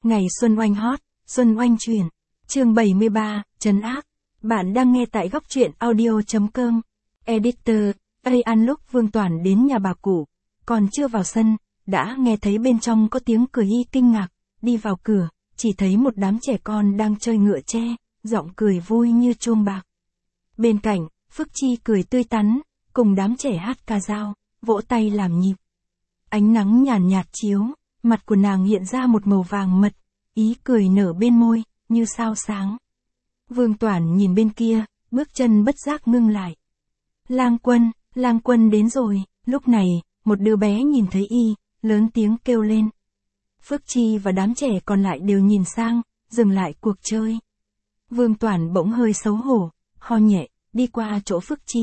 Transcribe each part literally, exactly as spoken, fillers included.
Ngày Xuân Oanh hot, Xuân Oanh truyền. Chương bảy mươi ba, trấn ác. Bạn đang nghe tại góc truyện audio.com. Editor, An lúc Vương Toản đến nhà bà cụ, còn chưa vào sân, đã nghe thấy bên trong có tiếng cười y kinh ngạc, đi vào cửa, chỉ thấy một đám trẻ con đang chơi ngựa tre, giọng cười vui như chuông bạc. Bên cạnh, Phước Chi cười tươi tắn, cùng đám trẻ hát ca dao, vỗ tay làm nhịp. Ánh nắng nhàn nhạt chiếu, mặt của nàng hiện ra một màu vàng mật, ý cười nở bên môi, như sao sáng. Vương Toản nhìn bên kia, bước chân bất giác ngưng lại. Lang Quân, Lang Quân đến rồi, lúc này, một đứa bé nhìn thấy y, lớn tiếng kêu lên. Phước Chi và đám trẻ còn lại đều nhìn sang, dừng lại cuộc chơi. Vương Toản bỗng hơi xấu hổ, ho nhẹ, đi qua chỗ Phước Chi.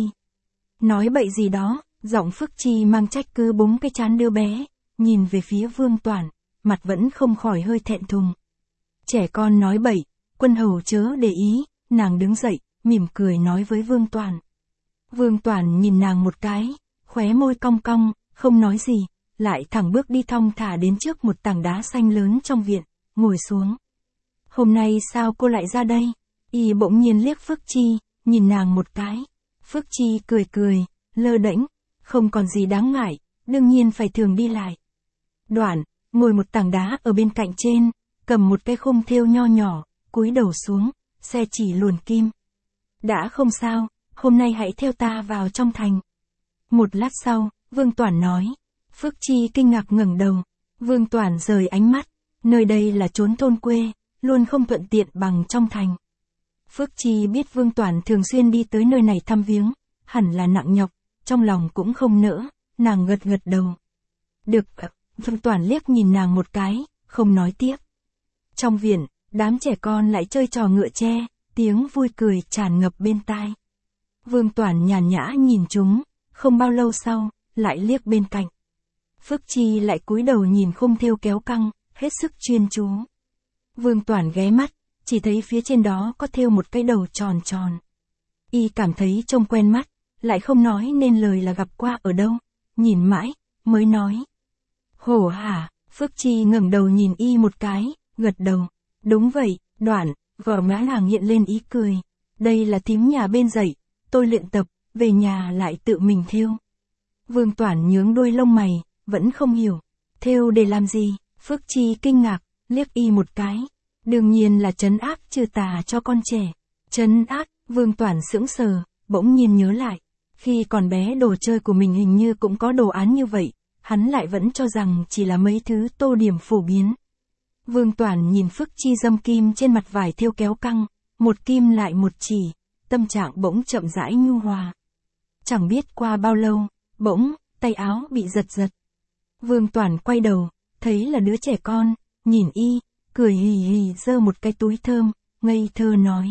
Nói bậy gì đó, giọng Phước Chi mang trách cứ búng cái trán đứa bé, nhìn về phía Vương Toản, mặt vẫn không khỏi hơi thẹn thùng. Trẻ con nói bậy, Quân hầu chớ để ý, nàng đứng dậy, mỉm cười nói với Vương Toản. Vương Toản nhìn nàng một cái, khóe môi cong cong, không nói gì, lại thẳng bước đi thong thả đến trước một tảng đá xanh lớn trong viện, ngồi xuống. Hôm nay sao cô lại ra đây? Y bỗng nhiên liếc Phước Chi, nhìn nàng một cái. Phước Chi cười cười, lơ đễnh, không còn gì đáng ngại, đương nhiên phải thường đi lại. Đoạn, ngồi một tảng đá ở bên cạnh trên, cầm một cái khung thêu nho nhỏ, cúi đầu xuống, xe chỉ luồn kim. Đã không sao, hôm nay hãy theo ta vào trong thành. Một lát sau, Vương Toản nói. Phước Chi kinh ngạc ngẩng đầu. Vương Toản rời ánh mắt, nơi đây là chốn thôn quê, luôn không thuận tiện bằng trong thành. Phước Chi biết Vương Toản thường xuyên đi tới nơi này thăm viếng, hẳn là nặng nhọc, trong lòng cũng không nỡ, nàng gật gật đầu. Được, Vương Toản liếc nhìn nàng một cái, không nói tiếp. Trong viện, đám trẻ con lại chơi trò ngựa tre, tiếng vui cười tràn ngập bên tai. Vương Toản nhàn nhã nhìn chúng, không bao lâu sau, lại liếc bên cạnh. Phước Chi lại cúi đầu nhìn khung thêu kéo căng, hết sức chuyên chú. Vương Toản ghé mắt, chỉ thấy phía trên đó có thêu một cái đầu tròn tròn. Y cảm thấy trông quen mắt, lại không nói nên lời là gặp qua ở đâu, nhìn mãi, mới nói. Hổ hả, Phước Chi ngẩng đầu nhìn y một cái, gật đầu. Đúng vậy, Đoạn, gò má nàng hiện lên ý cười. Đây là thím nhà bên dạy, tôi luyện tập, về nhà lại tự mình thêu. Vương Toản nhướng đôi lông mày, vẫn không hiểu. Thêu để làm gì? Phước Chi kinh ngạc, liếc y một cái. Đương nhiên là trấn áp trừ tà cho con trẻ. Trấn áp, Vương Toản sững sờ, bỗng nhiên nhớ lại. Khi còn bé đồ chơi của mình hình như cũng có đồ án như vậy, hắn lại vẫn cho rằng chỉ là mấy thứ tô điểm phổ biến. Vương Toản nhìn Phước Chi dâm kim trên mặt vải thêu kéo căng, một kim lại một chỉ, tâm trạng bỗng chậm rãi nhu hòa. Chẳng biết qua bao lâu, bỗng, tay áo bị giật giật. Vương Toản quay đầu, thấy là đứa trẻ con, nhìn y, cười hì hì giơ một cái túi thơm, ngây thơ nói.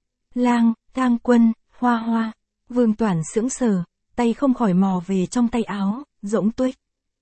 Lang, Lang Quân, Hoa Hoa. Vương Toản sững sờ, tay không khỏi mò về trong tay áo, rỗng tuếch.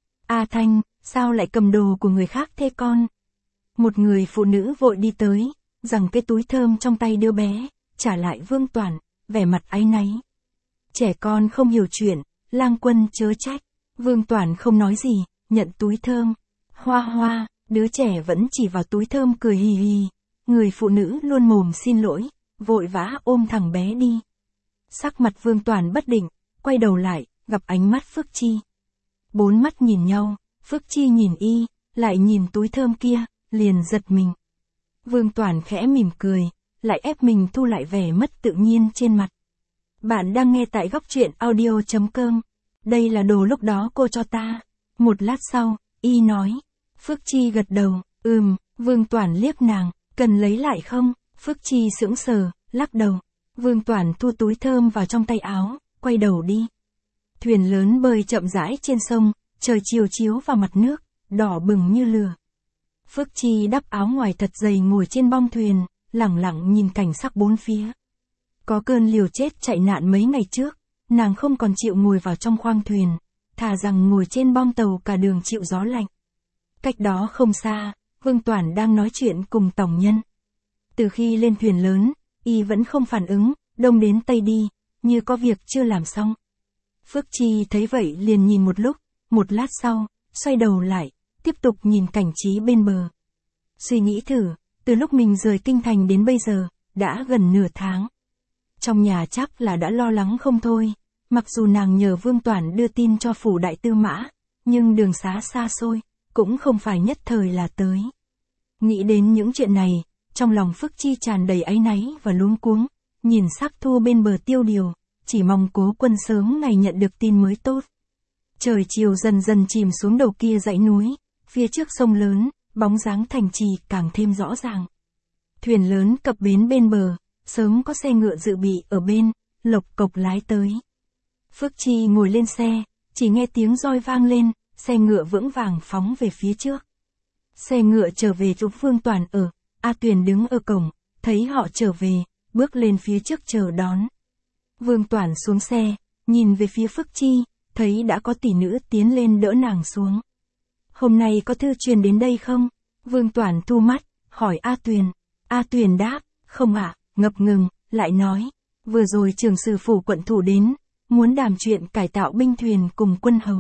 A Thanh, sao lại cầm đồ của người khác thế con? Một người phụ nữ vội đi tới, giằng cái túi thơm trong tay đứa bé, trả lại Vương Toản, vẻ mặt áy náy. Trẻ con không hiểu chuyện, Lang Quân chớ trách. Vương Toản không nói gì, nhận túi thơm. Hoa Hoa, đứa trẻ vẫn chỉ vào túi thơm cười hì hì. Người phụ nữ luôn mồm xin lỗi, vội vã ôm thằng bé đi. Sắc mặt Vương Toản bất định, quay đầu lại, gặp ánh mắt Phước Chi. Bốn mắt nhìn nhau, Phước Chi nhìn y, lại nhìn túi thơm kia, liền giật mình. Vương Toản khẽ mỉm cười, lại ép mình thu lại vẻ mất tự nhiên trên mặt. Bạn đang nghe tại góc truyện audio.com. Đây là đồ lúc đó cô cho ta. Một lát sau, y nói. Phước Chi gật đầu, ừm, Vương Toản liếc nàng, cần lấy lại không? Phước Chi sững sờ, lắc đầu. Vương Toản thu túi thơm vào trong tay áo, quay đầu đi. Thuyền lớn bơi chậm rãi trên sông, trời chiều chiếu vào mặt nước, đỏ bừng như lửa. Phước Chi đắp áo ngoài thật dày ngồi trên bong thuyền, lẳng lặng nhìn cảnh sắc bốn phía. Có cơn liều chết chạy nạn mấy ngày trước, nàng không còn chịu ngồi vào trong khoang thuyền, thà rằng ngồi trên bong tàu cả đường chịu gió lạnh. Cách đó không xa, Vương Toản đang nói chuyện cùng tổng nhân. Từ khi lên thuyền lớn, y vẫn không phản ứng, đông đến tây đi, như có việc chưa làm xong. Phước Chi thấy vậy liền nhìn một lúc, một lát sau, xoay đầu lại, tiếp tục nhìn cảnh trí bên bờ. Suy nghĩ thử, từ lúc mình rời kinh thành đến bây giờ, đã gần nửa tháng. Trong nhà chắc là đã lo lắng không thôi, mặc dù nàng nhờ Vương Toản đưa tin cho phủ đại tư mã, nhưng đường xá xa xôi, cũng không phải nhất thời là tới. Nghĩ đến những chuyện này, trong lòng Phước Chi tràn đầy áy náy và luống cuống, nhìn sắc thu bên bờ tiêu điều, chỉ mong Cố Quân sớm ngày nhận được tin mới tốt. Trời chiều dần dần chìm xuống đầu kia dãy núi, phía trước sông lớn, bóng dáng thành trì càng thêm rõ ràng. Thuyền lớn cập bến bên bờ, sớm có xe ngựa dự bị ở bên, lộc cộc lái tới. Phước Chi ngồi lên xe, chỉ nghe tiếng roi vang lên, xe ngựa vững vàng phóng về phía trước. Xe ngựa trở về chỗ Vương Toản ở, A Tuyền đứng ở cổng, thấy họ trở về, bước lên phía trước chờ đón. Vương Toản xuống xe, nhìn về phía Phước Chi, thấy đã có tỷ nữ tiến lên đỡ nàng xuống. Hôm nay có thư truyền đến đây không? Vương Toản thu mắt, hỏi A Tuyền. A Tuyền đáp, không ạ, ngập ngừng, lại nói, vừa rồi trưởng sử phủ quận thủ đến, muốn đàm chuyện cải tạo binh thuyền cùng quân hầu.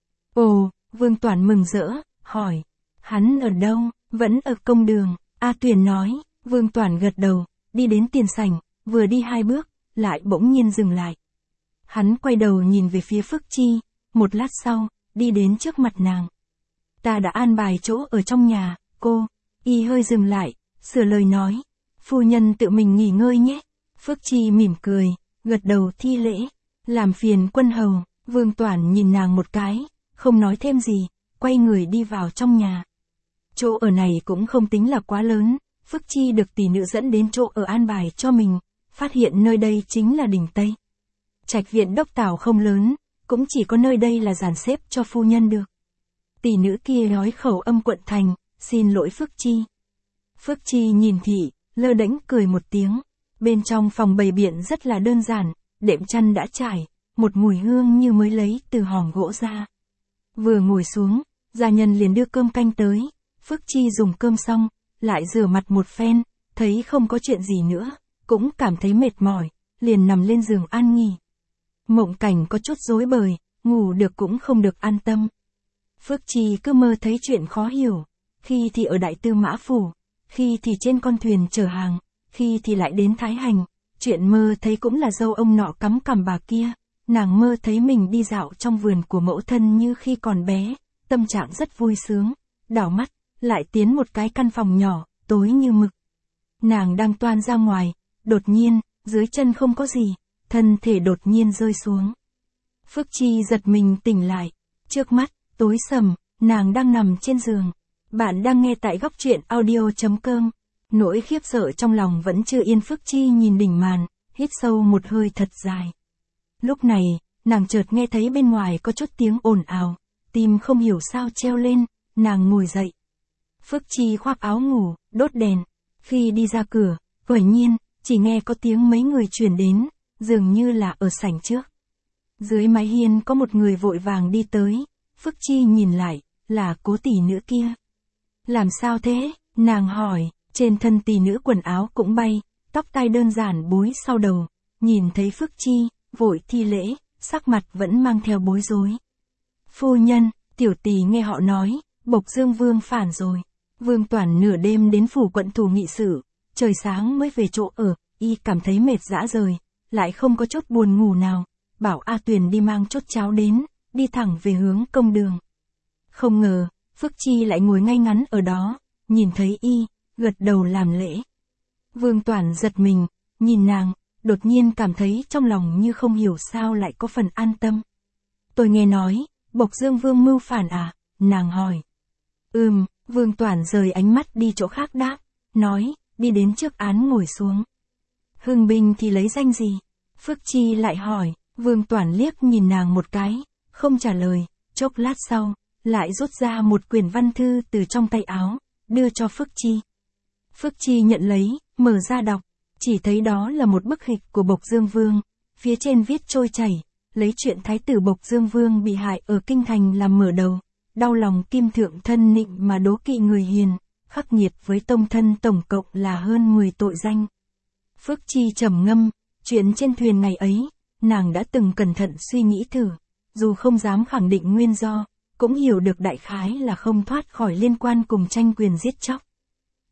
Ồ, Vương Toản mừng rỡ, hỏi, hắn ở đâu? Vẫn ở công đường, A Tuyền nói. Vương Toản gật đầu, đi đến tiền sảnh, vừa đi hai bước, lại bỗng nhiên dừng lại. Hắn quay đầu nhìn về phía Phước Chi, một lát sau, đi đến trước mặt nàng. Ta đã an bài chỗ ở trong nhà, cô. Y hơi dừng lại, sửa lời nói, phu nhân tự mình nghỉ ngơi nhé. Phước Chi mỉm cười, gật đầu thi lễ, làm phiền quân hầu. Vương Toản nhìn nàng một cái, không nói thêm gì, quay người đi vào trong nhà. Chỗ ở này cũng không tính là quá lớn, Phước Chi được tỷ nữ dẫn đến chỗ ở an bài cho mình, phát hiện nơi đây chính là đỉnh Tây. Trạch viện Đốc Tảo không lớn, cũng chỉ có nơi đây là dàn xếp cho phu nhân được. Tỷ nữ kia nói khẩu âm quận thành, xin lỗi Phước Chi. Phước Chi nhìn thị, lơ đễnh cười một tiếng. Bên trong phòng bày biện rất là đơn giản, đệm chăn đã trải, một mùi hương như mới lấy từ hòm gỗ ra. Vừa ngồi xuống, gia nhân liền đưa cơm canh tới. Phước Chi dùng cơm xong, lại rửa mặt một phen, thấy không có chuyện gì nữa, cũng cảm thấy mệt mỏi, liền nằm lên giường an nghỉ. Mộng cảnh có chút rối bời, ngủ được cũng không được an tâm. Phước Chi cứ mơ thấy chuyện khó hiểu, khi thì ở Đại Tư Mã Phủ, khi thì trên con thuyền chở hàng, khi thì lại đến Thái Hành, chuyện mơ thấy cũng là dâu ông nọ cắm cằm bà kia, nàng mơ thấy mình đi dạo trong vườn của mẫu thân như khi còn bé, tâm trạng rất vui sướng, đảo mắt, lại tiến một cái căn phòng nhỏ, tối như mực. Nàng đang toan ra ngoài, đột nhiên, dưới chân không có gì, thân thể đột nhiên rơi xuống. Phước Chi giật mình tỉnh lại, trước mắt, tối sầm, nàng đang nằm trên giường. Bạn đang nghe tại góc truyện audio chấm com. Nỗi khiếp sợ trong lòng vẫn chưa yên. Phước Chi nhìn đỉnh màn, hít sâu một hơi thật dài. Lúc này, nàng chợt nghe thấy bên ngoài có chút tiếng ồn ào, tim không hiểu sao treo lên, nàng ngồi dậy. Phước Chi khoác áo ngủ, đốt đèn. Khi đi ra cửa, quả nhiên, chỉ nghe có tiếng mấy người truyền đến, dường như là ở sảnh trước. Dưới mái hiên có một người vội vàng đi tới, Phước Chi nhìn lại, là Cố tỷ nữ kia. Làm sao thế? Nàng hỏi, trên thân tỷ nữ quần áo cũng bay, tóc tai đơn giản búi sau đầu, nhìn thấy Phước Chi, vội thi lễ, sắc mặt vẫn mang theo bối rối. Phu nhân, tiểu tỷ nghe họ nói, Bộc Dương Vương phản rồi. Vương Toản nửa đêm đến phủ quận thủ nghị sự, trời sáng mới về chỗ ở, y cảm thấy mệt dã rời, lại không có chút buồn ngủ nào, bảo A Tuyền đi mang chút cháo đến, đi thẳng về hướng công đường. Không ngờ, Phước Chi lại ngồi ngay ngắn ở đó, nhìn thấy y, gật đầu làm lễ. Vương Toản giật mình, nhìn nàng, đột nhiên cảm thấy trong lòng như không hiểu sao lại có phần an tâm. Tôi nghe nói, Bộc Dương Vương mưu phản à? Nàng hỏi. Ừm, Vương Toản rời ánh mắt đi chỗ khác đáp, nói, đi đến trước án ngồi xuống. Hưng binh thì lấy danh gì? Phước Chi lại hỏi. Vương Toản liếc nhìn nàng một cái, không trả lời, chốc lát sau, lại rút ra một quyển văn thư từ trong tay áo, đưa cho Phước Chi. Phước Chi nhận lấy, mở ra đọc, chỉ thấy đó là một bức hịch của Bộc Dương Vương, phía trên viết trôi chảy, lấy chuyện thái tử Bộc Dương Vương bị hại ở kinh thành làm mở đầu, đau lòng kim thượng thân nịnh mà đố kỵ người hiền, khắc nghiệt với tông thân tổng cộng là hơn mười tội danh. Phước Chi trầm ngâm, chuyện trên thuyền ngày ấy, nàng đã từng cẩn thận suy nghĩ thử, dù không dám khẳng định nguyên do, cũng hiểu được đại khái là không thoát khỏi liên quan cùng tranh quyền giết chóc.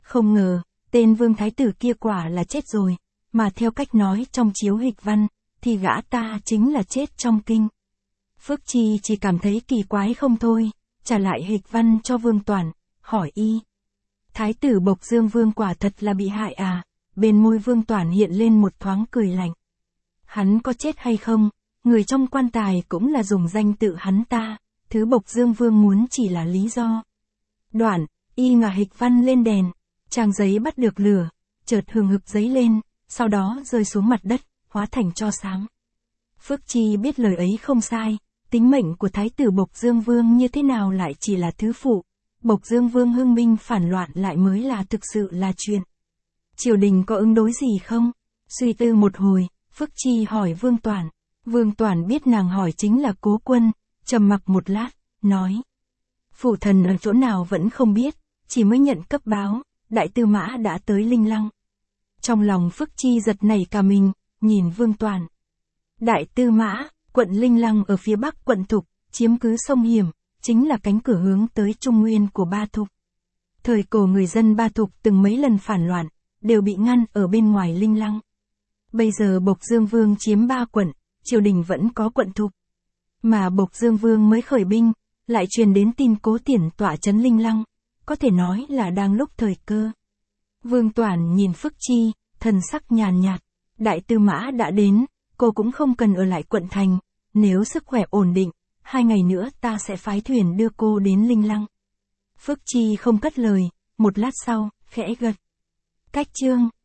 Không ngờ, tên vương thái tử kia quả là chết rồi, mà theo cách nói trong chiếu hịch văn, thì gã ta chính là chết trong kinh. Phước Chi chỉ cảm thấy kỳ quái không thôi, trả lại hịch văn cho Vương Toản, hỏi y. Thái tử Bộc Dương Vương quả thật là bị hại à? Bên môi Vương Toản hiện lên một thoáng cười lạnh. Hắn có chết hay không, người trong quan tài cũng là dùng danh tự hắn ta, thứ Bộc Dương Vương muốn chỉ là lý do. Đoạn, y ngả hịch văn lên đèn, trang giấy bắt được lửa, chợt hừng hực giấy lên, sau đó rơi xuống mặt đất, hóa thành tro sáng. Phước Chi biết lời ấy không sai, tính mệnh của Thái tử Bộc Dương Vương như thế nào lại chỉ là thứ phụ, Bộc Dương Vương hưng binh phản loạn lại mới là thực sự là chuyện. Triều đình có ứng đối gì không? Suy tư một hồi, Phước Chi hỏi Vương Toản. Vương Toản biết nàng hỏi chính là Cố Quân, trầm mặc một lát, nói. Phụ thần ở chỗ nào vẫn không biết, chỉ mới nhận cấp báo, đại tư mã đã tới Linh Lăng. Trong lòng Phước Chi giật nảy cả mình, nhìn Vương Toản. Đại tư mã, quận Linh Lăng ở phía bắc quận Thục, chiếm cứ sông Hiểm, chính là cánh cửa hướng tới Trung Nguyên của Ba Thục. Thời cổ người dân Ba Thục từng mấy lần phản loạn, đều bị ngăn ở bên ngoài Linh Lăng. Bây giờ Bộc Dương Vương chiếm ba quận, triều đình vẫn có quận Thục. Mà Bộc Dương Vương mới khởi binh, lại truyền đến tin Cố Tiển tọa trấn Linh Lăng, có thể nói là đang lúc thời cơ. Vương Toản nhìn Phước Chi, thần sắc nhàn nhạt, đại tư mã đã đến, cô cũng không cần ở lại quận thành, nếu sức khỏe ổn định, hai ngày nữa ta sẽ phái thuyền đưa cô đến Linh Lăng. Phước Chi không cất lời, một lát sau, khẽ gật. Cách chương